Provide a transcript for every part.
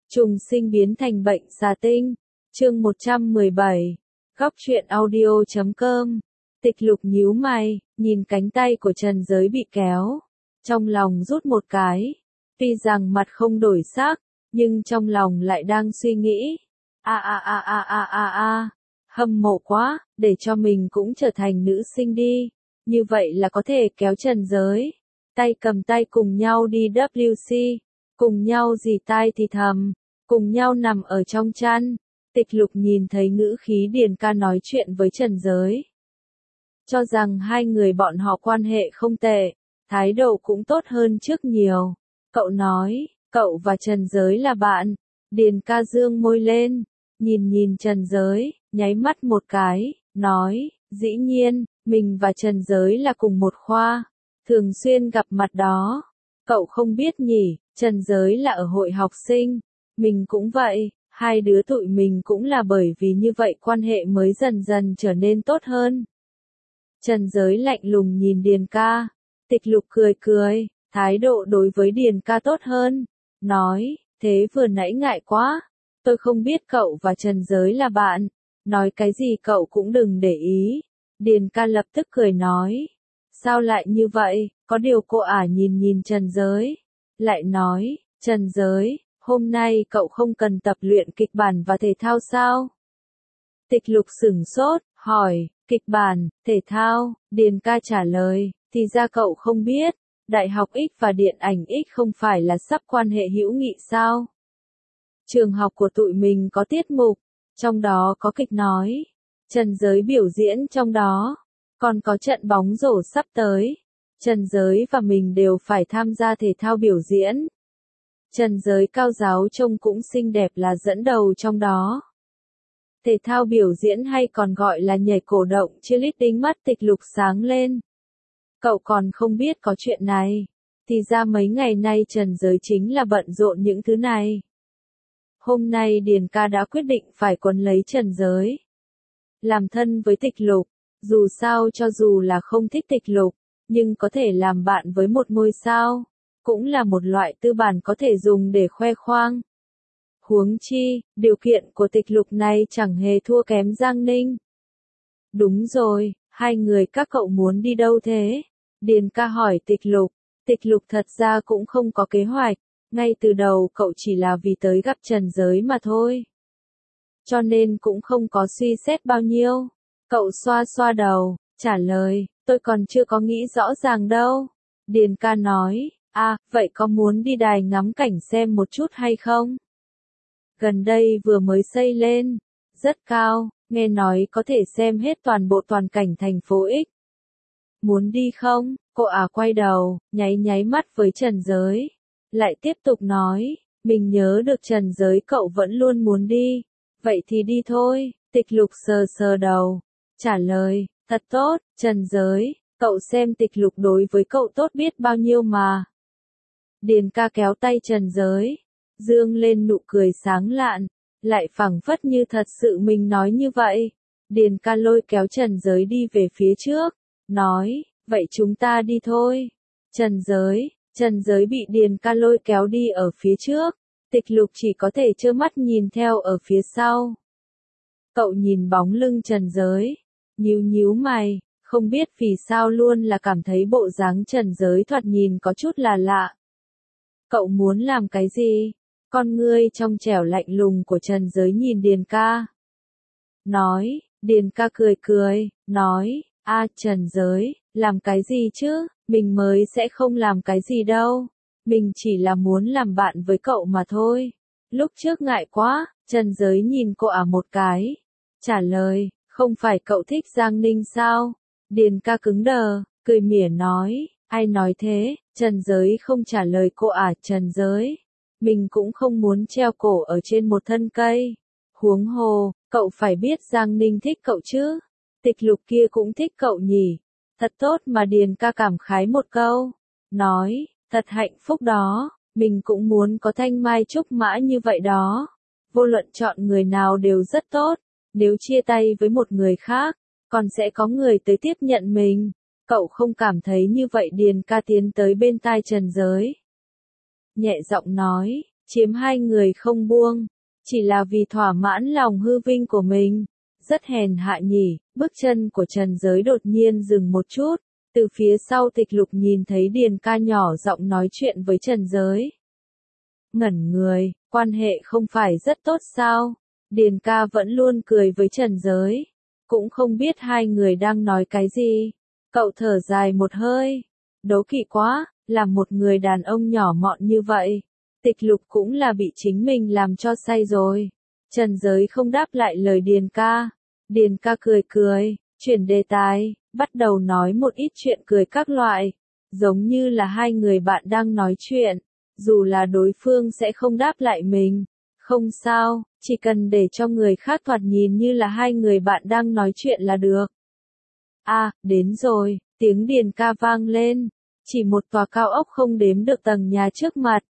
Trùng sinh biến thành bệnh xà tinh. Chương 117. Góc truyện audio.com. Tịch Lục nhíu mày, nhìn cánh tay của Trần Giới bị kéo. Trong lòng rút một cái. Tuy rằng mặt không đổi sắc, nhưng trong lòng lại đang suy nghĩ. Hâm mộ quá, để cho mình cũng trở thành nữ sinh đi. Như vậy là có thể kéo Trần Giới. Tay cầm tay cùng nhau đi WC. Cùng nhau rỉ tai thì thầm. Cùng nhau nằm ở trong chăn. Tịch Lục nhìn thấy ngữ khí Điền ca nói chuyện với Trần Giới. Cho rằng hai người bọn họ quan hệ không tệ. Thái độ cũng tốt hơn trước nhiều. Cậu nói, cậu và Trần Giới là bạn. Điền ca dương môi lên. Nhìn Trần Giới, nháy mắt một cái, nói, dĩ nhiên, mình và Trần Giới là cùng một khoa. Thường xuyên gặp mặt đó. Cậu không biết nhỉ, Trần Giới là ở hội học sinh. Mình cũng vậy, hai đứa tụi mình cũng là bởi vì như vậy quan hệ mới dần dần trở nên tốt hơn. Trần Giới lạnh lùng nhìn Điền ca. Tịch Lục cười, thái độ đối với Điền ca tốt hơn. Nói, thế vừa nãy ngại quá. Tôi không biết cậu và Trần Giới là bạn. Nói cái gì cậu cũng đừng để ý. Điền ca lập tức cười nói. Sao lại như vậy? Có điều cô ả nhìn Trần Giới. Lại nói, Trần Giới, hôm nay cậu không cần tập luyện kịch bản và thể thao sao? Tịch Lục sửng sốt, hỏi, kịch bản, thể thao, Điền ca trả lời, thì ra cậu không biết, Đại học X và Điện ảnh X không phải là sắp quan hệ hữu nghị sao? Trường học của tụi mình có tiết mục, trong đó có kịch nói, Trần Giới biểu diễn trong đó, còn có trận bóng rổ sắp tới, Trần Giới và mình đều phải tham gia thể thao biểu diễn. Trần Giới cao giáo trông cũng xinh đẹp là dẫn đầu trong đó. Thể thao biểu diễn hay còn gọi là nhảy cổ động cheerleading, mắt Tịch Lục sáng lên. Cậu còn không biết có chuyện này. Thì ra mấy ngày nay Trần Giới chính là bận rộn những thứ này. Hôm nay Điền ca đã quyết định phải quấn lấy Trần Giới. Làm thân với Tịch Lục. Dù sao cho dù là không thích Tịch Lục, nhưng có thể làm bạn với một ngôi sao. Cũng là một loại tư bản có thể dùng để khoe khoang. Huống chi, điều kiện của Tịch Lục này chẳng hề thua kém Giang Ninh. Đúng rồi, hai người các cậu muốn đi đâu thế? Điền ca hỏi Tịch Lục. Tịch Lục thật ra cũng không có kế hoạch. Ngay từ đầu cậu chỉ là vì tới gặp Trần Giới mà thôi. Cho nên cũng không có suy xét bao nhiêu. Cậu xoa đầu, trả lời, tôi còn chưa có nghĩ rõ ràng đâu. Điền ca nói, vậy có muốn đi đài ngắm cảnh xem một chút hay không? Gần đây vừa mới xây lên, rất cao, nghe nói có thể xem hết toàn cảnh thành phố X. Muốn đi không? Cô quay đầu, nháy mắt với Trần Giới. Lại tiếp tục nói, mình nhớ được Trần Giới cậu vẫn luôn muốn đi. Vậy thì đi thôi. Tịch Lục sờ đầu, trả lời, thật tốt, Trần Giới, cậu xem Tịch Lục đối với cậu tốt biết bao nhiêu mà. Điền ca kéo tay Trần Giới, dương lên nụ cười sáng lạn, lại phảng phất như thật sự mình nói như vậy. Điền ca lôi kéo Trần Giới đi về phía trước, nói, vậy chúng ta đi thôi. Trần Giới bị Điền ca lôi kéo đi ở phía trước, Tịch Lục chỉ có thể trơ mắt nhìn theo ở phía sau. Cậu nhìn bóng lưng Trần Giới, nhíu mày, không biết vì sao luôn là cảm thấy bộ dáng Trần Giới thoạt nhìn có chút là lạ. Cậu muốn làm cái gì? Con ngươi trong trẻo lạnh lùng của Trần Giới nhìn Điền ca. Nói, Điền ca cười, nói, Trần Giới, làm cái gì chứ? Mình mới sẽ không làm cái gì đâu. Mình chỉ là muốn làm bạn với cậu mà thôi. Lúc trước ngại quá, Trần Giới nhìn cô một cái. Trả lời, không phải cậu thích Giang Ninh sao? Điền ca cứng đờ, cười mỉa nói, ai nói thế? Trần Giới không trả lời cô Trần Giới. Mình cũng không muốn treo cổ ở trên một thân cây. Huống hồ, cậu phải biết Giang Ninh thích cậu chứ. Tịch Lục kia cũng thích cậu nhỉ. Thật tốt mà. Điền ca cảm khái một câu. Nói, thật hạnh phúc đó. Mình cũng muốn có thanh mai trúc mã như vậy đó. Vô luận chọn người nào đều rất tốt. Nếu chia tay với một người khác, còn sẽ có người tới tiếp nhận mình. Cậu không cảm thấy như vậy? Điền ca tiến tới bên tai Trần Giới. Nhẹ giọng nói, chiếm hai người không buông, chỉ là vì thỏa mãn lòng hư vinh của mình. Rất hèn hạ nhỉ, bước chân của Trần Giới đột nhiên dừng một chút, từ phía sau Tịch Lục nhìn thấy Điền ca nhỏ giọng nói chuyện với Trần Giới. Ngẩn người, quan hệ không phải rất tốt sao? Điền ca vẫn luôn cười với Trần Giới, cũng không biết hai người đang nói cái gì. Cậu thở dài một hơi, đố kỵ quá, là một người đàn ông nhỏ mọn như vậy. Tịch Lục cũng là bị chính mình làm cho say rồi. Trần Giới không đáp lại lời Điền ca. Điền ca cười cười, chuyển đề tài, bắt đầu nói một ít chuyện cười các loại. Giống như là hai người bạn đang nói chuyện, dù là đối phương sẽ không đáp lại mình. Không sao, chỉ cần để cho người khác thoạt nhìn như là hai người bạn đang nói chuyện là được. À, đến rồi, tiếng Điền ca vang lên. Chỉ một tòa cao ốc không đếm được tầng nhà trước mặt.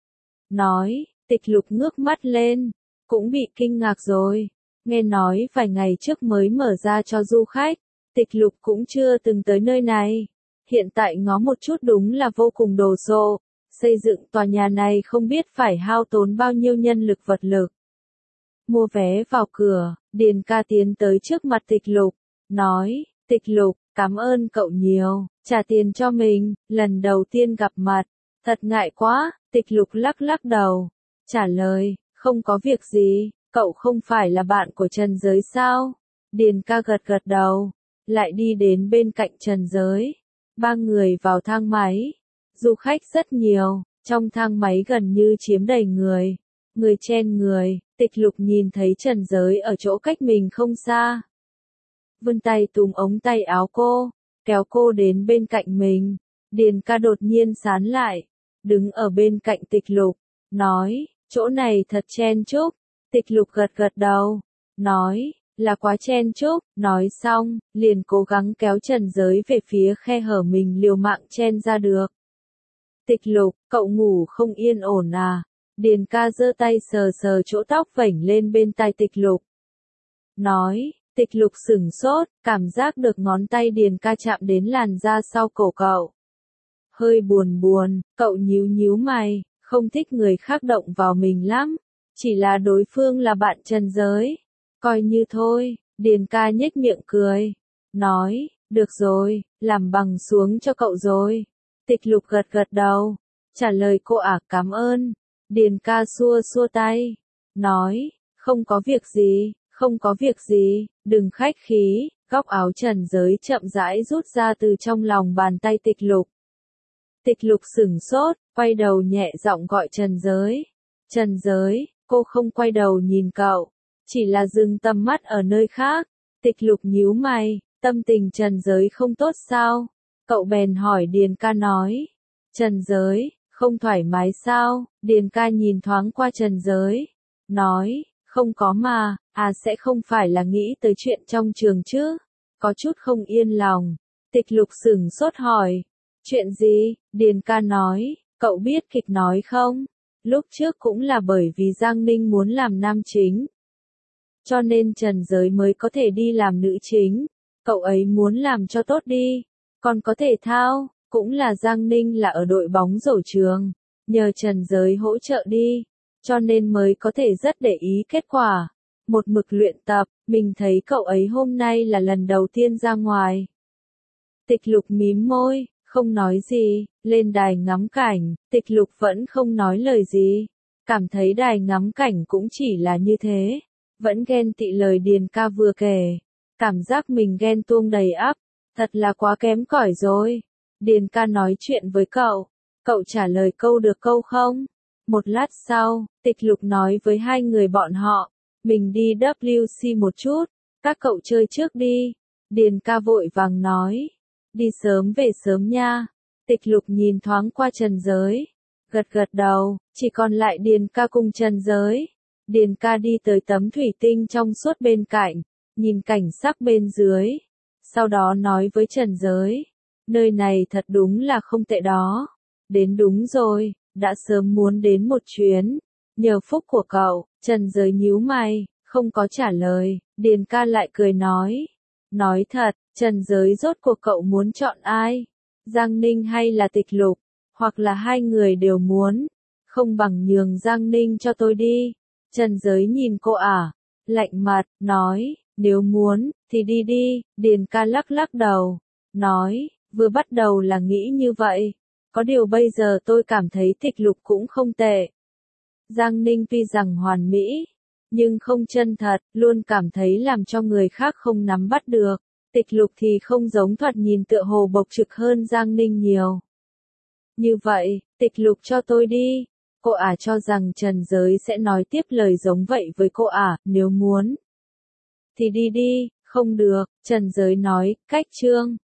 Nói, Tịch Lục ngước mắt lên, cũng bị kinh ngạc rồi. Nghe nói vài ngày trước mới mở ra cho du khách, Tịch Lục cũng chưa từng tới nơi này. Hiện tại ngó một chút đúng là vô cùng đồ sộ. Xây dựng tòa nhà này không biết phải hao tốn bao nhiêu nhân lực vật lực. Mua vé vào cửa, Điền ca tiến tới trước mặt Tịch Lục, nói, Tịch Lục, cảm ơn cậu nhiều, trả tiền cho mình, lần đầu tiên gặp mặt, thật ngại quá. Tịch Lục lắc lắc đầu, trả lời, không có việc gì, cậu không phải là bạn của Trần Giới sao? Điền ca gật gật đầu, lại đi đến bên cạnh Trần Giới. Ba người vào thang máy, du khách rất nhiều, trong thang máy gần như chiếm đầy người. Người chen người, Tịch Lục nhìn thấy Trần Giới ở chỗ cách mình không xa. Vươn tay túm ống tay áo cô, kéo cô đến bên cạnh mình. Điền ca đột nhiên sán lại, đứng ở bên cạnh Tịch Lục, nói, chỗ này thật chen chúc. Tịch Lục gật gật đầu, nói, là quá chen chúc. Nói xong, liền cố gắng kéo Trần Giới về phía khe hở mình liều mạng chen ra được. Tịch Lục, cậu ngủ không yên ổn à? Điền ca giơ tay sờ sờ chỗ tóc vểnh lên bên tai Tịch Lục. Nói, Tịch Lục sửng sốt, cảm giác được ngón tay Điền ca chạm đến làn da sau cổ cậu. Hơi buồn buồn, cậu nhíu nhíu mày, không thích người khác động vào mình lắm. Chỉ là đối phương là bạn Trần Giới. Coi như thôi, Điền ca nhếch miệng cười. Nói, được rồi, làm bằng xuống cho cậu rồi. Tịch Lục gật gật đầu, trả lời cô cảm ơn. Điền ca xua xua tay, nói, không có việc gì, không có việc gì, đừng khách khí. Góc áo Trần Giới chậm rãi rút ra từ trong lòng bàn tay Tịch Lục. Tịch Lục sửng sốt, quay đầu nhẹ giọng gọi Trần Giới. Trần Giới, cô không quay đầu nhìn cậu, chỉ là dừng tầm mắt ở nơi khác. Tịch Lục nhíu mày, tâm tình Trần Giới không tốt sao? Cậu bèn hỏi Điền ca nói. Trần Giới, không thoải mái sao? Điền ca nhìn thoáng qua Trần Giới, nói, không có mà, sẽ không phải là nghĩ tới chuyện trong trường chứ? Có chút không yên lòng. Tịch Lục sửng sốt hỏi, chuyện gì? Điền ca nói, cậu biết kịch nói không? Lúc trước cũng là bởi vì Giang Ninh muốn làm nam chính, cho nên Trần Giới mới có thể đi làm nữ chính. Cậu ấy muốn làm cho tốt đi, còn có thể thao, cũng là Giang Ninh là ở đội bóng rổ trường, nhờ Trần Giới hỗ trợ đi, cho nên mới có thể rất để ý kết quả. Một mực luyện tập, mình thấy cậu ấy hôm nay là lần đầu tiên ra ngoài. Tịch Lục mím môi, không nói gì, lên đài ngắm cảnh. Tịch Lục vẫn không nói lời gì, cảm thấy đài ngắm cảnh cũng chỉ là như thế. Vẫn ghen tị lời Điền ca vừa kể, cảm giác mình ghen tuông đầy ắp, thật là quá kém cỏi rồi. Điền ca nói chuyện với cậu, cậu trả lời câu được câu không? Một lát sau, Tịch Lục nói với hai người bọn họ, mình đi WC một chút, các cậu chơi trước đi. Điền ca vội vàng nói, đi sớm về sớm nha. Tịch Lục nhìn thoáng qua Trần Giới, gật gật đầu, chỉ còn lại Điền ca cùng Trần Giới. Điền ca đi tới tấm thủy tinh trong suốt bên cạnh, nhìn cảnh sắc bên dưới. Sau đó nói với Trần Giới, nơi này thật đúng là không tệ đó. Đến đúng rồi, đã sớm muốn đến một chuyến. Nhờ phúc của cậu. Trần Giới nhíu mày, không có trả lời. Điền ca lại cười nói. Nói thật, Trần Giới rốt cuộc cậu muốn chọn ai? Giang Ninh hay là Tịch Lục? Hoặc là hai người đều muốn? không bằng nhường Giang Ninh cho tôi đi. Trần Giới nhìn cô ả, lạnh mặt, nói, nếu muốn, thì đi đi. Điền ca lắc lắc đầu, nói, vừa bắt đầu là nghĩ như vậy. Có điều bây giờ tôi cảm thấy Tịch Lục cũng không tệ. Giang Ninh tuy rằng hoàn mỹ, nhưng không chân thật, luôn cảm thấy làm cho người khác không nắm bắt được. Tịch Lục thì không giống, thoạt nhìn tựa hồ bộc trực hơn Giang Ninh nhiều. Như vậy, Tịch Lục cho tôi đi. Cô ả cho rằng Trần Giới sẽ nói tiếp lời giống vậy với cô ả, nếu muốn thì đi đi. Không được, Trần Giới nói, cách chương.